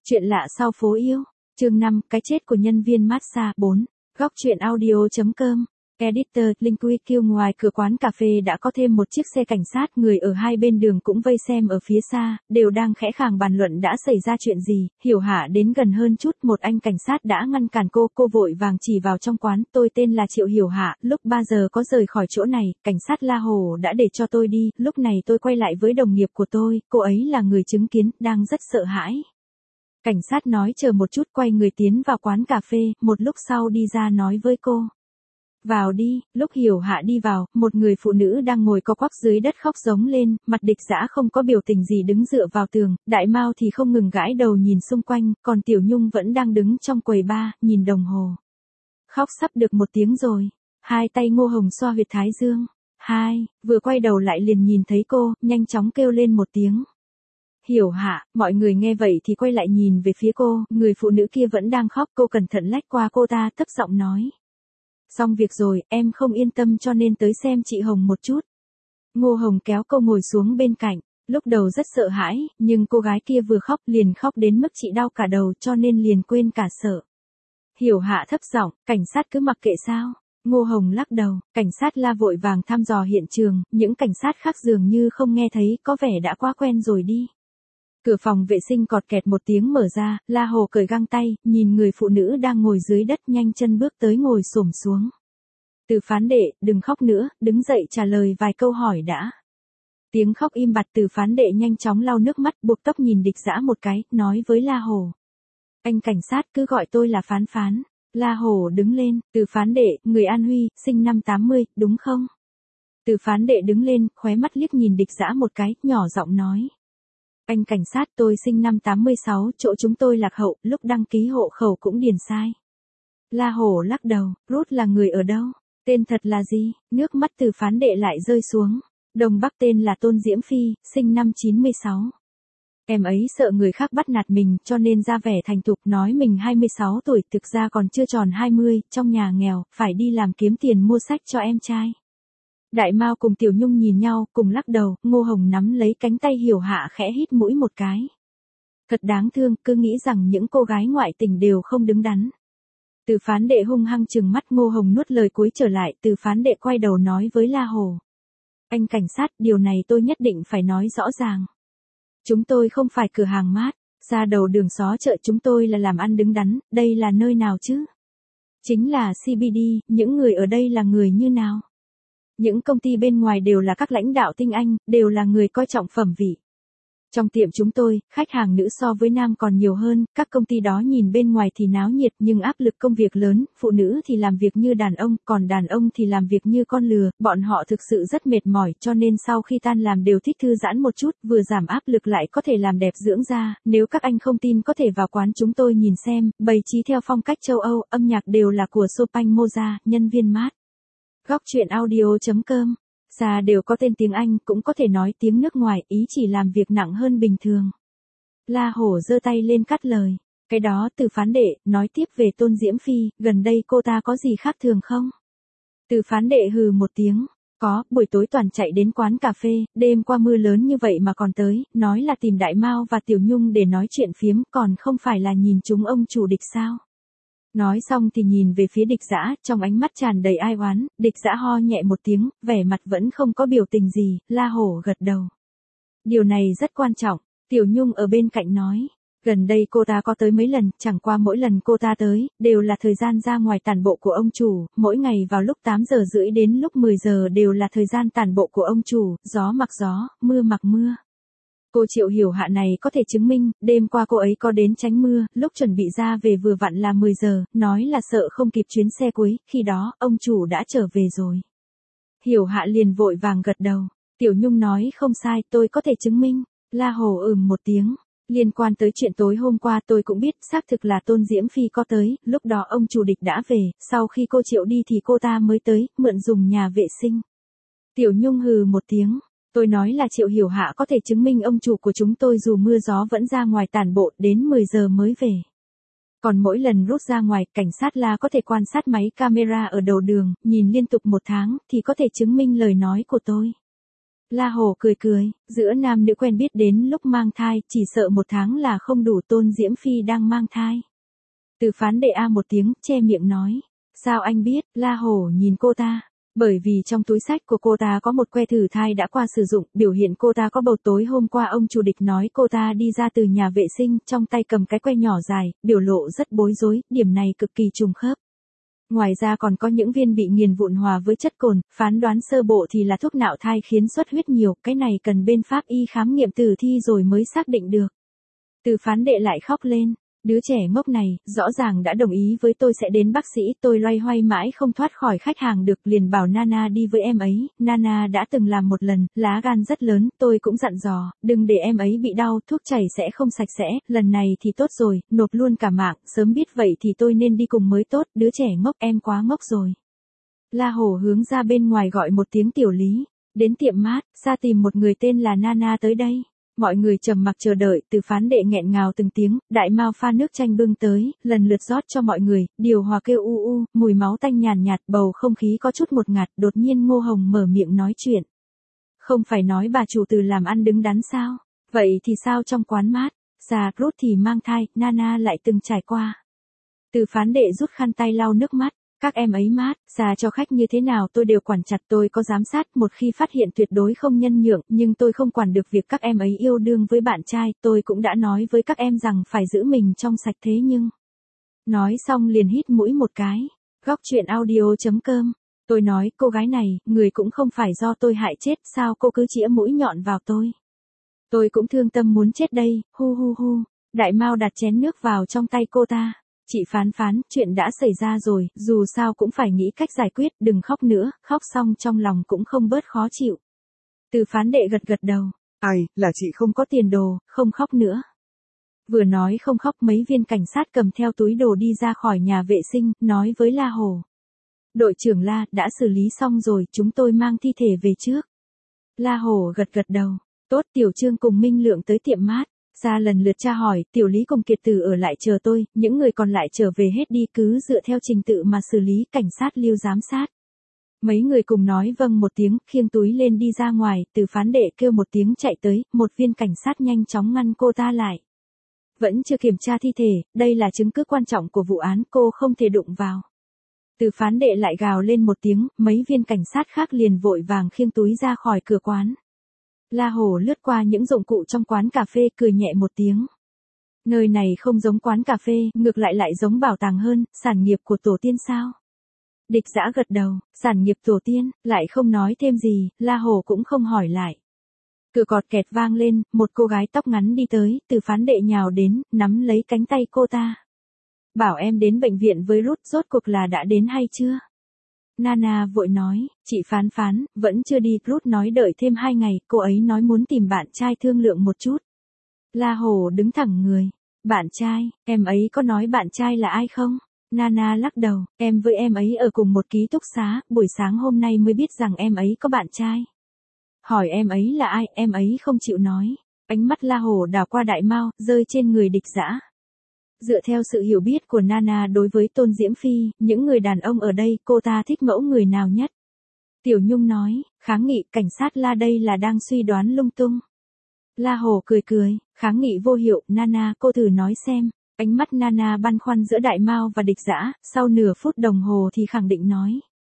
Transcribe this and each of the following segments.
Chuyện lạ sau phố yêu. Chương 5, cái chết của nhân viên massage 4. Góc truyện audio.com. Editor, Linkwikiu. Ngoài cửa quán cà phê đã có thêm một chiếc xe cảnh sát, người ở hai bên đường cũng vây xem ở phía xa, đều đang khẽ khàng bàn luận đã xảy ra chuyện gì. Hiểu Hạ đến gần hơn chút, một anh cảnh sát đã ngăn cản cô vội vàng chỉ vào trong quán. Tôi tên là Triệu Hiểu Hạ, lúc 3 giờ có rời khỏi chỗ này, cảnh sát La Hồ đã để cho tôi đi. Lúc này tôi quay lại với đồng nghiệp của tôi, cô ấy là người chứng kiến, đang rất sợ hãi. Cảnh sát nói chờ một chút, quay người tiến vào quán cà phê, một lúc sau đi ra nói với cô. Vào đi. Lúc Hiểu Hạ đi vào, một người phụ nữ đang ngồi co quắp dưới đất khóc giống lên, mặt Địch Dã không có biểu tình gì đứng dựa vào tường, Đại Mao thì không ngừng gãi đầu nhìn xung quanh, còn Tiểu Nhung vẫn đang đứng trong quầy bar, nhìn đồng hồ. Khóc sắp được 1 tiếng rồi. Hai tay Ngô Hồng xoa huyệt thái dương. Vừa quay đầu lại liền nhìn thấy cô, nhanh chóng kêu lên 1 tiếng. Hiểu Hạ. Mọi người nghe vậy thì quay lại nhìn về phía cô, người phụ nữ kia vẫn đang khóc, cô cẩn thận lách qua cô ta, thấp giọng nói. Xong việc rồi, em không yên tâm cho nên tới xem chị Hồng một chút. Ngô Hồng kéo cô ngồi xuống bên cạnh, lúc đầu rất sợ hãi, nhưng cô gái kia vừa khóc liền khóc đến mức chị đau cả đầu cho nên liền quên cả sợ. Hiểu Hạ thấp giọng, cảnh sát cứ mặc kệ sao? Ngô Hồng lắc đầu, cảnh sát La vội vàng thăm dò hiện trường, những cảnh sát khác dường như không nghe thấy, có vẻ đã quá quen rồi đi. Cửa phòng vệ sinh cọt kẹt 1 tiếng mở ra, La Hồ cởi găng tay, nhìn người phụ nữ đang ngồi dưới đất nhanh chân bước tới ngồi xổm xuống. Từ Phán Đệ, đừng khóc nữa, đứng dậy trả lời vài câu hỏi đã. Tiếng khóc im bặt. Từ Phán Đệ nhanh chóng lau nước mắt, buộc tóc nhìn Địch Dã một cái, nói với La Hồ. Anh cảnh sát cứ gọi tôi là Phán Phán. La Hồ đứng lên. Từ Phán Đệ, người An Huy, sinh năm 80, đúng không? Từ Phán Đệ đứng lên, khóe mắt liếc nhìn Địch Dã một cái, nhỏ giọng nói. Anh cảnh sát, tôi sinh năm 86, chỗ chúng tôi lạc hậu, lúc đăng ký hộ khẩu cũng điền sai. La Hổ lắc đầu, Ruth là người ở đâu? Tên thật là gì? Nước mắt Từ Phán Đệ lại rơi xuống. Đồng Bắc tên là Tôn Diễm Phi, sinh năm 96. Em ấy sợ người khác bắt nạt mình cho nên ra vẻ thành thục nói mình 26 tuổi, thực ra còn chưa tròn 20, trong nhà nghèo, phải đi làm kiếm tiền mua sách cho em trai. Đại Mao cùng Tiểu Nhung nhìn nhau, cùng lắc đầu, Ngô Hồng nắm lấy cánh tay Hiểu Hạ khẽ hít mũi một cái. Thật đáng thương, cứ nghĩ rằng những cô gái ngoại tình đều không đứng đắn. Từ Phán Đệ hung hăng trừng mắt. Ngô Hồng nuốt lời cuối trở lại. Từ Phán Đệ quay đầu nói với La Hồ. Anh cảnh sát, điều này tôi nhất định phải nói rõ ràng. Chúng tôi không phải cửa hàng mát, ra đầu đường xó chợ, chúng tôi là làm ăn đứng đắn, đây là nơi nào chứ? Chính là CBD, những người ở đây là người như nào? Những công ty bên ngoài đều là các lãnh đạo tinh anh, đều là người coi trọng phẩm vị. Trong tiệm chúng tôi, khách hàng nữ so với nam còn nhiều hơn, các công ty đó nhìn bên ngoài thì náo nhiệt nhưng áp lực công việc lớn, phụ nữ thì làm việc như đàn ông, còn đàn ông thì làm việc như con lừa, bọn họ thực sự rất mệt mỏi cho nên sau khi tan làm đều thích thư giãn một chút, vừa giảm áp lực lại có thể làm đẹp dưỡng da, nếu các anh không tin có thể vào quán chúng tôi nhìn xem, bày trí theo phong cách châu Âu, âm nhạc đều là của Chopin Mozart, nhân viên mát. Góc truyện audio.com. Xa đều có tên tiếng Anh, cũng có thể nói tiếng nước ngoài, ý chỉ làm việc nặng hơn bình thường. La Hổ giơ tay lên cắt lời. Cái đó Từ Phán Đệ, nói tiếp về Tôn Diễm Phi, gần đây cô ta có gì khác thường không? Từ Phán Đệ hừ một tiếng. Có, buổi tối toàn chạy đến quán cà phê, đêm qua mưa lớn như vậy mà còn tới, nói là tìm Đại Mao và Tiểu Nhung để nói chuyện phiếm, còn không phải là nhìn chúng ông chủ Địch sao? Nói xong thì nhìn về phía Địch Dã, trong ánh mắt tràn đầy ai oán. Địch Dã ho nhẹ một tiếng, vẻ mặt vẫn không có biểu tình gì. La Hổ gật đầu. Điều này rất quan trọng. Tiểu Nhung ở bên cạnh nói. Gần đây cô ta có tới mấy lần, chẳng qua mỗi lần cô ta tới, đều là thời gian ra ngoài tản bộ của ông chủ, mỗi ngày vào lúc 8 giờ rưỡi đến lúc 10 giờ đều là thời gian tản bộ của ông chủ, gió mặc gió, mưa mặc mưa. Cô Triệu Hiểu Hạ này có thể chứng minh, đêm qua cô ấy có đến tránh mưa, lúc chuẩn bị ra về vừa vặn là 10 giờ, nói là sợ không kịp chuyến xe cuối, khi đó, ông chủ đã trở về rồi. Hiểu Hạ liền vội vàng gật đầu. Tiểu Nhung nói không sai, tôi có thể chứng minh. La Hồ một tiếng. Liên quan tới chuyện tối hôm qua tôi cũng biết, xác thực là Tôn Diễm Phi có tới, lúc đó ông chủ Địch đã về, sau khi cô Triệu đi thì cô ta mới tới, mượn dùng nhà vệ sinh. Tiểu Nhung hừ một tiếng. Tôi nói là Triệu Hiểu Hạ có thể chứng minh ông chủ của chúng tôi dù mưa gió vẫn ra ngoài tản bộ, đến 10 giờ mới về. Còn mỗi lần rút ra ngoài, cảnh sát La có thể quan sát máy camera ở đầu đường, nhìn liên tục 1 tháng, thì có thể chứng minh lời nói của tôi. La Hổ cười cười, giữa nam nữ quen biết đến lúc mang thai, chỉ sợ 1 tháng là không đủ. Tôn Diễm Phi đang mang thai. Từ Phán Đệ a một tiếng, che miệng nói. Sao anh biết? La Hổ nhìn cô ta. Bởi vì trong túi xách của cô ta có một que thử thai đã qua sử dụng, biểu hiện cô ta có bầu. Tối hôm qua ông chủ địch nói cô ta đi ra từ nhà vệ sinh, trong tay cầm cái que nhỏ dài, biểu lộ rất bối rối, điểm này cực kỳ trùng khớp. Ngoài ra còn có những viên bị nghiền vụn hòa với chất cồn, phán đoán sơ bộ thì là thuốc nạo thai khiến xuất huyết nhiều, cái này cần bên pháp y khám nghiệm tử thi rồi mới xác định được. Từ Phán Đệ lại khóc lên. Đứa trẻ ngốc này, rõ ràng đã đồng ý với tôi sẽ đến bác sĩ, tôi loay hoay mãi không thoát khỏi khách hàng được, liền bảo Nana đi với em ấy. Nana đã từng làm một lần, lá gan rất lớn, tôi cũng dặn dò, đừng để em ấy bị đau, thuốc chảy sẽ không sạch sẽ, lần này thì tốt rồi, nộp luôn cả mạng, sớm biết vậy thì tôi nên đi cùng mới tốt, đứa trẻ ngốc, em quá ngốc rồi. La Hổ hướng ra bên ngoài gọi một tiếng Tiểu Lý, đến tiệm mát, ra tìm một người tên là Nana tới đây. Mọi người trầm mặc chờ đợi, Từ Phán Đệ nghẹn ngào từng tiếng, Đại Mao pha nước chanh bưng tới, lần lượt rót cho mọi người, điều hòa kêu u u, mùi máu tanh nhàn nhạt, bầu không khí có chút một ngạt, đột nhiên Ngô Hồng mở miệng nói chuyện. Không phải nói bà chủ Từ làm ăn đứng đắn sao? Vậy thì sao trong quán mát? Già Ruth thì mang thai, Nana lại từng trải qua. Từ Phán Đệ rút khăn tay lau nước mắt. Các em ấy mát, già cho khách như thế nào tôi đều quản chặt, tôi có giám sát, một khi phát hiện tuyệt đối không nhân nhượng, nhưng tôi không quản được việc các em ấy yêu đương với bạn trai, tôi cũng đã nói với các em rằng phải giữ mình trong sạch thế nhưng. Nói xong liền hít mũi một cái. Góc chuyện audio.com. Tôi nói, cô gái này, người cũng không phải do tôi hại chết, sao cô cứ chĩa mũi nhọn vào tôi. Tôi cũng thương tâm muốn chết đây, hu hu hu. Đại Mao đặt chén nước vào trong tay cô ta. Chị Phán, chuyện đã xảy ra rồi, dù sao cũng phải nghĩ cách giải quyết, đừng khóc nữa, khóc xong trong lòng cũng không bớt khó chịu. Từ Phán Đệ gật đầu. Ai, là chị không có tiền đồ, không khóc nữa. Vừa nói không khóc, mấy viên cảnh sát cầm theo túi đồ đi ra khỏi nhà vệ sinh, nói với La Hổ. Đội trưởng La, đã xử lý xong rồi, chúng tôi mang thi thể về trước. La Hổ gật đầu. Tốt, Tiểu Trương cùng Minh Lượng tới tiệm mát. Ra lần lượt tra hỏi, Tiểu Lý cùng Kiệt Tử ở lại chờ tôi, những người còn lại trở về hết đi, cứ dựa theo trình tự mà xử lý, cảnh sát lưu giám sát. Mấy người cùng nói vâng một tiếng, khiêng túi lên đi ra ngoài, Từ Phán Đệ kêu một tiếng chạy tới, một viên cảnh sát nhanh chóng ngăn cô ta lại. Vẫn chưa kiểm tra thi thể, đây là chứng cứ quan trọng của vụ án, cô không thể đụng vào. Từ Phán Đệ lại gào lên một tiếng, mấy viên cảnh sát khác liền vội vàng khiêng túi ra khỏi cửa quán. La Hổ lướt qua những dụng cụ trong quán cà phê, cười nhẹ một tiếng. Nơi này không giống quán cà phê, ngược lại giống bảo tàng hơn, sản nghiệp của tổ tiên sao? Địch Dã gật đầu, sản nghiệp tổ tiên, lại không nói thêm gì, La Hổ cũng không hỏi lại. Cửa cọt kẹt vang lên, một cô gái tóc ngắn đi tới, Từ Phán Đệ nhào đến, nắm lấy cánh tay cô ta. Bảo em đến bệnh viện với Ruth, rốt cuộc là đã đến hay chưa? Nana vội nói, chị Phán, vẫn chưa đi, Ruth nói đợi thêm 2 ngày, cô ấy nói muốn tìm bạn trai thương lượng một chút. La Hổ đứng thẳng người. Bạn trai, em ấy có nói bạn trai là ai không? Nana lắc đầu, em với em ấy ở cùng một ký túc xá, buổi sáng hôm nay mới biết rằng em ấy có bạn trai. Hỏi em ấy là ai, em ấy không chịu nói. Ánh mắt La Hổ đảo qua Đại Mao, rơi trên người Địch Dã. Dựa theo sự hiểu biết của Nana đối với Tôn Diễm Phi, những người đàn ông ở đây, cô ta thích mẫu người nào nhất? Tiểu Nhung nói, kháng nghị, cảnh sát La đây là đang suy đoán lung tung. La Hổ cười, kháng nghị vô hiệu, Nana, cô thử nói xem. Ánh mắt Nana băn khoăn giữa Đại Mao và Địch Dã, sau nửa phút đồng hồ thì khẳng định nói.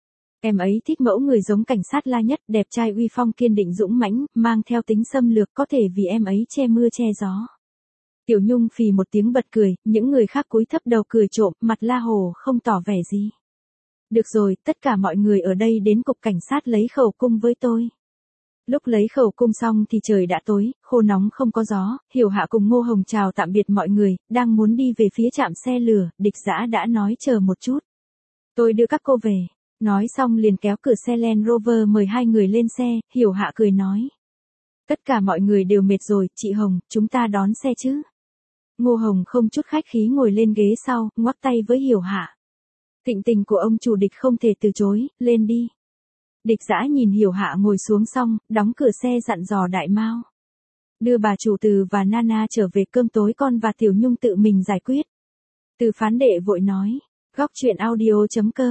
Em ấy thích mẫu người giống cảnh sát La nhất, đẹp trai uy phong kiên định dũng mãnh, mang theo tính xâm lược, có thể vì em ấy che mưa che gió. Tiểu Nhung phì một tiếng bật cười, những người khác cúi thấp đầu cười trộm, mặt La Hổ không tỏ vẻ gì. Được rồi, tất cả mọi người ở đây đến cục cảnh sát lấy khẩu cung với tôi. Lúc lấy khẩu cung xong thì trời đã tối, khô nóng không có gió, Hiểu Hạ cùng Ngô Hồng chào tạm biệt mọi người, đang muốn đi về phía trạm xe lửa, Địch Dã đã nói chờ một chút. Tôi đưa các cô về. Nói xong liền kéo cửa xe Land Rover mời 2 người lên xe, Hiểu Hạ cười nói. Tất cả mọi người đều mệt rồi, chị Hồng, chúng ta đón xe chứ. Ngô Hồng không chút khách khí ngồi lên ghế sau, ngoắc tay với Hiểu Hạ. Thịnh tình của ông chủ Địch không thể từ chối, lên đi. Địch Dã nhìn Hiểu Hạ ngồi xuống xong, đóng cửa xe dặn dò Đại Mao. Đưa bà chủ Từ và Nana trở về, cơm tối con và Tiểu Nhung tự mình giải quyết. Từ Phán Đệ vội nói. Góc chuyện audio.com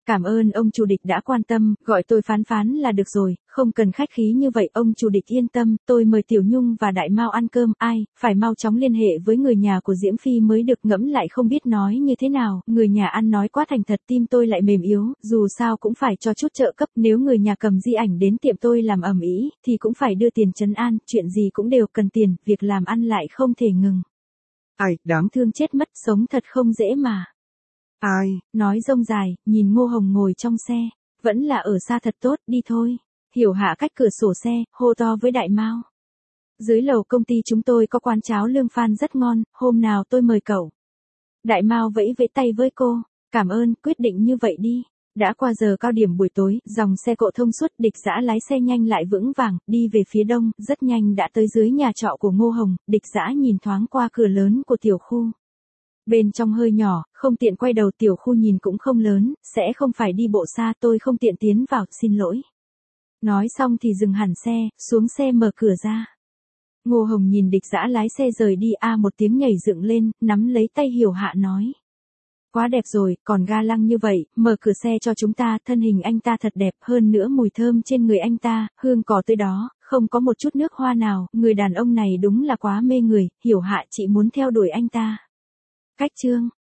Cảm ơn ông chủ địch đã quan tâm, gọi tôi Phán Phán là được rồi, không cần khách khí như vậy, ông chủ địch yên tâm, tôi mời Tiểu Nhung và Đại Mao ăn cơm, ai, phải mau chóng liên hệ với người nhà của Diễm Phi mới được, ngẫm lại không biết nói như thế nào, người nhà ăn nói quá thành thật, tim tôi lại mềm yếu, dù sao cũng phải cho chút trợ cấp, nếu người nhà cầm di ảnh đến tiệm tôi làm ầm ĩ, thì cũng phải đưa tiền trấn an, chuyện gì cũng đều cần tiền, việc làm ăn lại không thể ngừng. Ai, đáng Thương chết mất, sống thật không dễ mà. ai, Nói rông dài, nhìn Ngô Hồng ngồi trong xe, vẫn là ở xa thật tốt, đi thôi. Hiểu Hạ cách cửa sổ xe, hô to với Đại Mao. Dưới lầu công ty chúng tôi có quán cháo lương phan rất ngon, hôm nào tôi mời cậu. Đại Mao vẫy vẫy tay với cô, cảm ơn, quyết định như vậy đi. Đã qua giờ cao điểm buổi tối, dòng xe cộ thông suốt, Địch Dã lái xe nhanh lại vững vàng, đi về phía đông, rất nhanh đã tới dưới nhà trọ của Ngô Hồng, Địch Dã nhìn thoáng qua cửa lớn của tiểu khu. Bên trong hơi nhỏ, không tiện quay đầu, tiểu khu nhìn cũng không lớn, sẽ không phải đi bộ xa, tôi không tiện tiến vào, xin lỗi. Nói xong thì dừng hẳn xe, xuống xe mở cửa ra. Ngô Hồng nhìn Địch Dã lái xe rời đi, một tiếng nhảy dựng lên, nắm lấy tay Hiểu Hạ nói. Quá đẹp rồi, còn ga lăng như vậy, mở cửa xe cho chúng ta, thân hình anh ta thật đẹp, hơn nữa mùi thơm trên người anh ta, hương cỏ tươi đó, không có một chút nước hoa nào, người đàn ông này đúng là quá mê người, Hiểu Hạ chị muốn theo đuổi anh ta. Cách chương